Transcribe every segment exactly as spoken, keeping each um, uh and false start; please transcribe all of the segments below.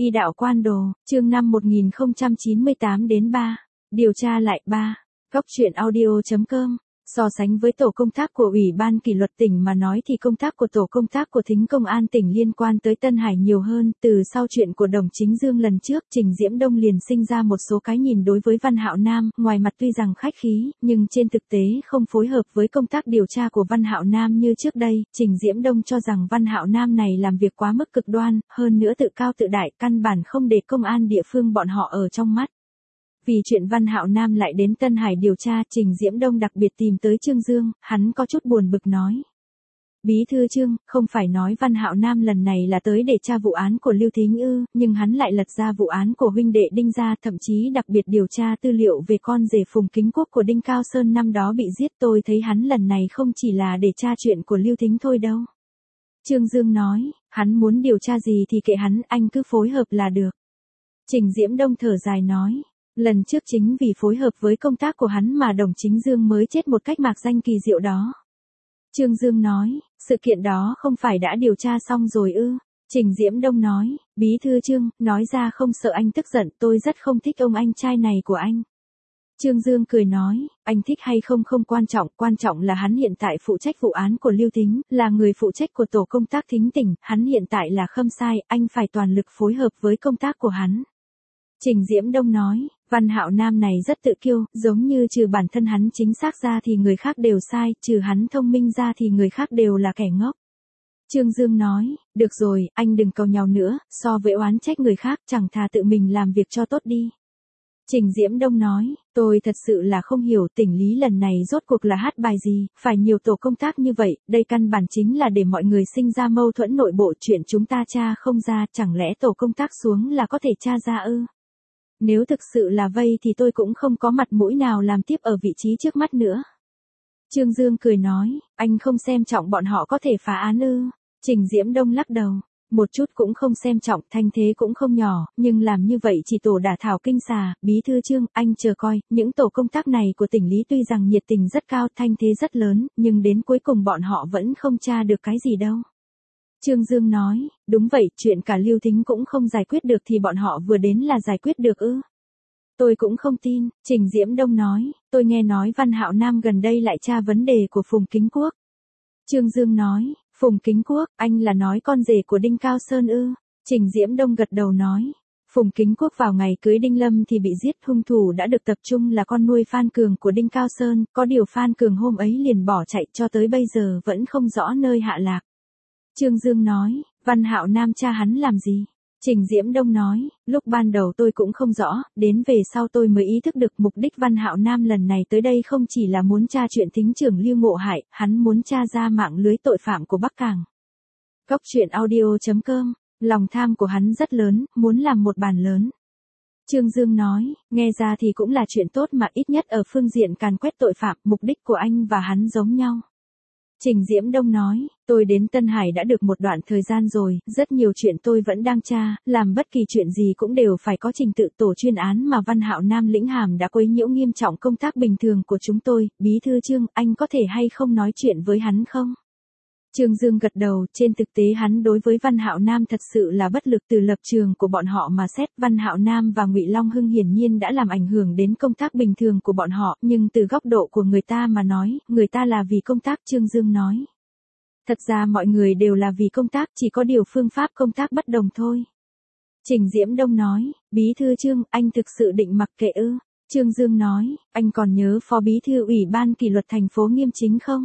Y đạo quan đồ, chương năm một nghìn không trăm chín mươi tám đến ba. Điều tra lại ba. Góc truyện audio.com. So sánh với tổ công tác của Ủy ban kỷ luật tỉnh mà nói thì công tác của tổ công tác của Thính Công an tỉnh liên quan tới Tân Hải nhiều hơn. Từ sau chuyện của Đồng Chính Dương lần trước, Trình Diễm Đông liền sinh ra một số cái nhìn đối với Văn Hạo Nam, ngoài mặt tuy rằng khách khí, nhưng trên thực tế không phối hợp với công tác điều tra của Văn Hạo Nam như trước đây. Trình Diễm Đông cho rằng Văn Hạo Nam này làm việc quá mức cực đoan, hơn nữa tự cao tự đại, căn bản không để công an địa phương bọn họ ở trong mắt. Vì chuyện Văn Hạo Nam lại đến Tân Hải điều tra, Trình Diễm Đông đặc biệt tìm tới Trương Dương, hắn có chút buồn bực nói. Bí thư Trương, không phải nói Văn Hạo Nam lần này là tới để tra vụ án của Lưu Thính ư, nhưng hắn lại lật ra vụ án của huynh đệ Đinh gia, thậm chí đặc biệt điều tra tư liệu về con rể Phùng Kính Quốc của Đinh Cao Sơn năm đó bị giết. Tôi thấy hắn lần này không chỉ là để tra chuyện của Lưu Thính thôi đâu. Trương Dương nói, hắn muốn điều tra gì thì kệ hắn, anh cứ phối hợp là được. Trình Diễm Đông thở dài nói. Lần trước chính vì phối hợp với công tác của hắn mà Đồng Chính Dương mới chết một cách mạc danh kỳ diệu đó. Trương Dương nói, sự kiện đó không phải đã điều tra xong rồi ư? Trình Diễm Đông nói, bí thư Trương, nói ra không sợ anh tức giận, tôi rất không thích ông anh trai này của anh. Trương Dương cười nói, anh thích hay không không quan trọng, quan trọng là hắn hiện tại phụ trách vụ án của Lưu Thính, là người phụ trách của tổ công tác Thính tỉnh, hắn hiện tại là khâm sai, anh phải toàn lực phối hợp với công tác của hắn. Trình Diễm Đông nói, Văn Hạo Nam này rất tự kiêu, giống như trừ bản thân hắn chính xác ra thì người khác đều sai, trừ hắn thông minh ra thì người khác đều là kẻ ngốc. Trương Dương nói, được rồi, anh đừng cầu nhau nữa, so với oán trách người khác chẳng thà tự mình làm việc cho tốt đi. Trình Diễm Đông nói, tôi thật sự là không hiểu tỉnh lý lần này rốt cuộc là hát bài gì, phải nhiều tổ công tác như vậy, đây căn bản chính là để mọi người sinh ra mâu thuẫn nội bộ, chuyện chúng ta tra không ra, chẳng lẽ tổ công tác xuống là có thể tra ra ư? Nếu thực sự là vây thì tôi cũng không có mặt mũi nào làm tiếp ở vị trí trước mắt nữa. Trương Dương cười nói, anh không xem trọng bọn họ có thể phá án ư? Trình Diễm Đông lắc đầu, một chút cũng không xem trọng, thanh thế cũng không nhỏ, nhưng làm như vậy chỉ tổ đả thảo kinh xà. Bí thư Trương, anh chờ coi, những tổ công tác này của tỉnh Lý tuy rằng nhiệt tình rất cao, thanh thế rất lớn, nhưng đến cuối cùng bọn họ vẫn không tra được cái gì đâu. Trương Dương nói, đúng vậy, chuyện cả Lưu Thính cũng không giải quyết được thì bọn họ vừa đến là giải quyết được ư? Tôi cũng không tin. Trình Diễm Đông nói, tôi nghe nói Văn Hạo Nam gần đây lại tra vấn đề của Phùng Kính Quốc. Trương Dương nói, Phùng Kính Quốc, anh là nói con rể của Đinh Cao Sơn ư? Trình Diễm Đông gật đầu nói, Phùng Kính Quốc vào ngày cưới Đinh Lâm thì bị giết, hung thủ đã được tập trung là con nuôi Phan Cường của Đinh Cao Sơn, có điều Phan Cường hôm ấy liền bỏ chạy, cho tới bây giờ vẫn không rõ nơi hạ lạc. Trương Dương nói, Văn Hạo Nam cha hắn làm gì? Trình Diễm Đông nói, lúc ban đầu tôi cũng không rõ, đến về sau tôi mới ý thức được mục đích Văn Hạo Nam lần này tới đây không chỉ là muốn tra chuyện Thính trưởng Lưu Ngộ Hại, hắn muốn tra ra mạng lưới tội phạm của Bắc Cảng. Góc truyện audio.com, lòng tham của hắn rất lớn, muốn làm một bàn lớn. Trương Dương nói, nghe ra thì cũng là chuyện tốt mà ít nhất ở phương diện càn quét tội phạm, mục đích của anh và hắn giống nhau. Trình Diễm Đông nói, tôi đến Tân Hải đã được một đoạn thời gian rồi, rất nhiều chuyện tôi vẫn đang tra, làm bất kỳ chuyện gì cũng đều phải có trình tự. Tổ chuyên án mà Văn Hạo Nam lĩnh hàm đã quấy nhiễu nghiêm trọng công tác bình thường của chúng tôi. Bí thư Trương, anh có thể hay không nói chuyện với hắn không? Trương Dương gật đầu, trên thực tế hắn đối với Văn Hạo Nam thật sự là bất lực. Từ lập trường của bọn họ mà xét, Văn Hạo Nam và Ngụy Long Hưng hiển nhiên đã làm ảnh hưởng đến công tác bình thường của bọn họ, nhưng từ góc độ của người ta mà nói, người ta là vì công tác. Trương Dương nói, thật ra mọi người đều là vì công tác, chỉ có điều phương pháp công tác bất đồng thôi. Trình Diễm Đông nói, bí thư Trương, anh thực sự định mặc kệ ư? Trương Dương nói, anh còn nhớ phó bí thư Ủy ban kỷ luật thành phố Nghiêm Chính không?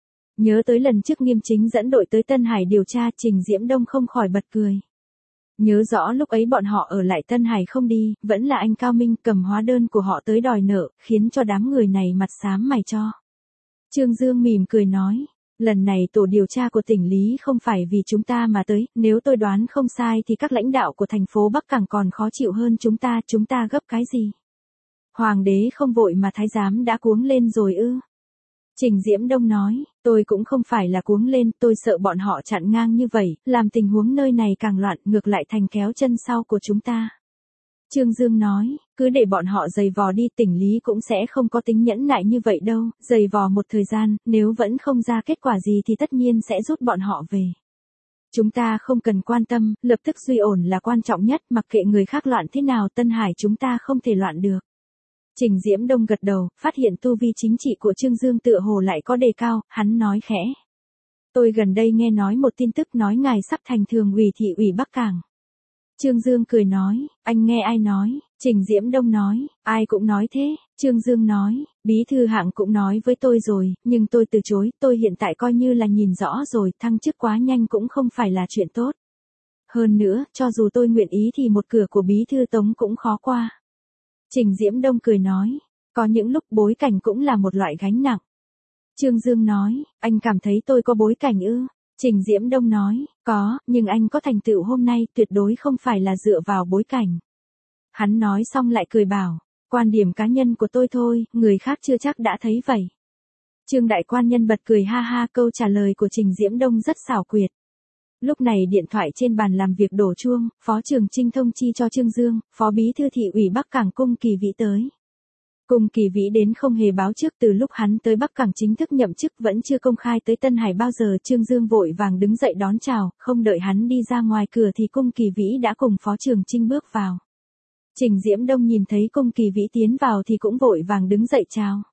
Nhớ tới lần trước Nghiêm Chính dẫn đội tới Tân Hải điều tra, Trình Diễm Đông không khỏi bật cười. Nhớ rõ lúc ấy bọn họ ở lại Tân Hải không đi, vẫn là anh Cao Minh cầm hóa đơn của họ tới đòi nợ, khiến cho đám người này mặt xám mày cho. Trương Dương mỉm cười nói, lần này tổ điều tra của tỉnh Lý không phải vì chúng ta mà tới, nếu tôi đoán không sai thì các lãnh đạo của thành phố Bắc Cảng còn khó chịu hơn chúng ta, chúng ta gấp cái gì? Hoàng đế không vội mà thái giám đã cuống lên rồi ư? Trình Diễm Đông nói, tôi cũng không phải là cuống lên, tôi sợ bọn họ chặn ngang như vậy, làm tình huống nơi này càng loạn, ngược lại thành kéo chân sau của chúng ta. Trương Dương nói, cứ để bọn họ giày vò đi, tỉnh Lý cũng sẽ không có tính nhẫn nại như vậy đâu, giày vò một thời gian, nếu vẫn không ra kết quả gì thì tất nhiên sẽ rút bọn họ về. Chúng ta không cần quan tâm, lập tức duy ổn là quan trọng nhất, mặc kệ người khác loạn thế nào Tân Hải chúng ta không thể loạn được. Trình Diễm Đông gật đầu, phát hiện tu vi chính trị của Trương Dương tựa hồ lại có đề cao, hắn nói khẽ. Tôi gần đây nghe nói một tin tức nói ngài sắp thành thường ủy thị ủy Bắc Cảng. Trương Dương cười nói, anh nghe ai nói? Trình Diễm Đông nói, ai cũng nói thế. Trương Dương nói, bí thư hạng cũng nói với tôi rồi, nhưng tôi từ chối, tôi hiện tại coi như là nhìn rõ rồi, thăng chức quá nhanh cũng không phải là chuyện tốt. Hơn nữa, cho dù tôi nguyện ý thì một cửa của bí thư Tống cũng khó qua. Trình Diễm Đông cười nói, có những lúc bối cảnh cũng là một loại gánh nặng. Trương Dương nói, anh cảm thấy tôi có bối cảnh ư? Trình Diễm Đông nói, có, nhưng anh có thành tựu hôm nay tuyệt đối không phải là dựa vào bối cảnh. Hắn nói xong lại cười bảo, quan điểm cá nhân của tôi thôi, người khác chưa chắc đã thấy vậy. Trương Đại Quan Nhân bật cười ha ha, câu trả lời của Trình Diễm Đông rất xảo quyệt. Lúc này điện thoại trên bàn làm việc đổ chuông, Phó Trường Chinh thông chi cho Trương Dương, Phó Bí thư thị ủy Bắc Cảng Cung Kỳ Vĩ tới. Cung Kỳ Vĩ đến không hề báo trước, từ lúc hắn tới Bắc Cảng chính thức nhậm chức vẫn chưa công khai tới Tân Hải bao giờ. Trương Dương vội vàng đứng dậy đón chào, không đợi hắn đi ra ngoài cửa thì Cung Kỳ Vĩ đã cùng Phó Trường Chinh bước vào. Trình Diễm Đông nhìn thấy Cung Kỳ Vĩ tiến vào thì cũng vội vàng đứng dậy chào.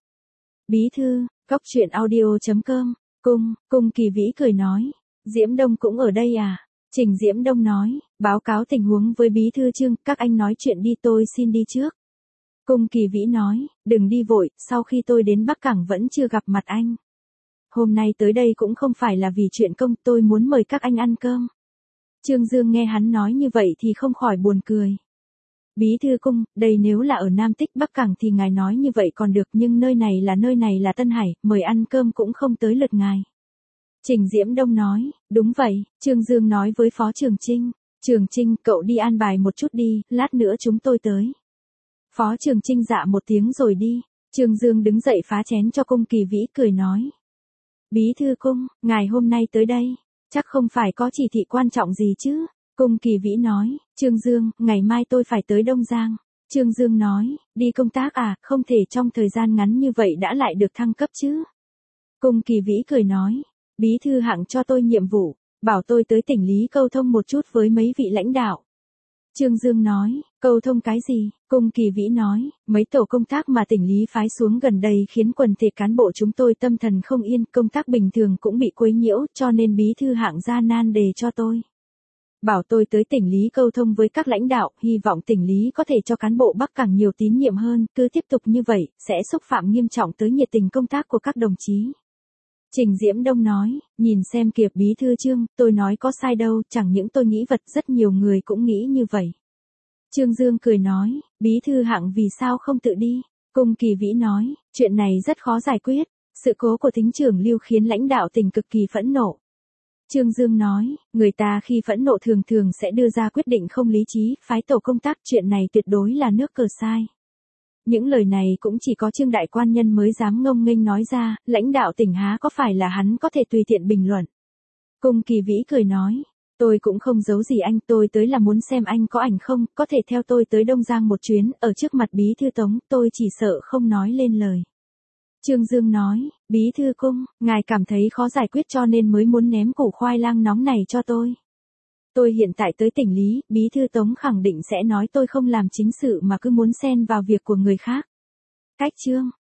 Bí thư, góc truyện audio chấm com, Cung, Cung Kỳ Vĩ cười nói, Diễm Đông cũng ở đây à? Trình Diễm Đông nói, báo cáo tình huống với Bí thư Trương, các anh nói chuyện đi, tôi xin đi trước. Cung Kỳ Vĩ nói, đừng đi vội, sau khi tôi đến Bắc Cảng vẫn chưa gặp mặt anh. Hôm nay tới đây cũng không phải là vì chuyện công, tôi muốn mời các anh ăn cơm. Trương Dương nghe hắn nói như vậy thì không khỏi buồn cười. Bí thư Cung, đây nếu là ở Nam Tích Bắc Cảng thì ngài nói như vậy còn được, nhưng nơi này là nơi này là Tân Hải, mời ăn cơm cũng không tới lượt ngài. Trình Diễm Đông nói, đúng vậy. Trương Dương nói với Phó Trường Chinh, Trường Chinh, cậu đi an bài một chút đi, lát nữa chúng tôi tới. Phó Trường Chinh dạ một tiếng rồi đi. Trương Dương đứng dậy phá chén cho Cung Kỳ Vĩ, cười nói, Bí thư Cung, ngài hôm nay tới đây, chắc không phải có chỉ thị quan trọng gì chứ? Cung Kỳ Vĩ nói, Trương Dương, ngày mai tôi phải tới Đông Giang. Trương Dương nói, đi công tác à, không thể trong thời gian ngắn như vậy đã lại được thăng cấp chứ? Cung Kỳ Vĩ cười nói, Bí thư Hạng cho tôi nhiệm vụ, bảo tôi tới tỉnh Lý câu thông một chút với mấy vị lãnh đạo. Trương Dương nói, câu thông cái gì? Cung Kỳ Vĩ nói, mấy tổ công tác mà tỉnh Lý phái xuống gần đây khiến quần thể cán bộ chúng tôi tâm thần không yên, công tác bình thường cũng bị quấy nhiễu, cho nên Bí thư Hạng ra nan đề cho tôi. Bảo tôi tới tỉnh Lý câu thông với các lãnh đạo, hy vọng tỉnh Lý có thể cho cán bộ Bắc Cảng nhiều tín nhiệm hơn, cứ tiếp tục như vậy, sẽ xúc phạm nghiêm trọng tới nhiệt tình công tác của các đồng chí. Trình Diễm Đông nói, nhìn xem kìa Bí thư Trương, tôi nói có sai đâu, chẳng những tôi nghĩ vật, rất nhiều người cũng nghĩ như vậy. Trương Dương cười nói, Bí thư Hạng vì sao không tự đi? Cung Kỳ Vĩ nói, chuyện này rất khó giải quyết, sự cố của thính trưởng Lưu khiến lãnh đạo tỉnh cực kỳ phẫn nộ. Trương Dương nói, người ta khi phẫn nộ thường thường sẽ đưa ra quyết định không lý trí, phái tổ công tác, chuyện này tuyệt đối là nước cờ sai. Những lời này cũng chỉ có Trương Đại Quan Nhân mới dám ngông nghênh nói ra, lãnh đạo tỉnh há có phải là hắn có thể tùy tiện bình luận. Cung Kỳ Vĩ cười nói, tôi cũng không giấu gì anh, tôi tới là muốn xem anh có ảnh không, có thể theo tôi tới Đông Giang một chuyến, ở trước mặt Bí thư Tống, tôi chỉ sợ không nói lên lời. Trương Dương nói, Bí thư Cung, ngài cảm thấy khó giải quyết cho nên mới muốn ném củ khoai lang nóng này cho tôi. Tôi hiện tại tới tỉnh Lý, Bí thư Tống khẳng định sẽ nói tôi không làm chính sự mà cứ muốn xen vào việc của người khác. Cách chương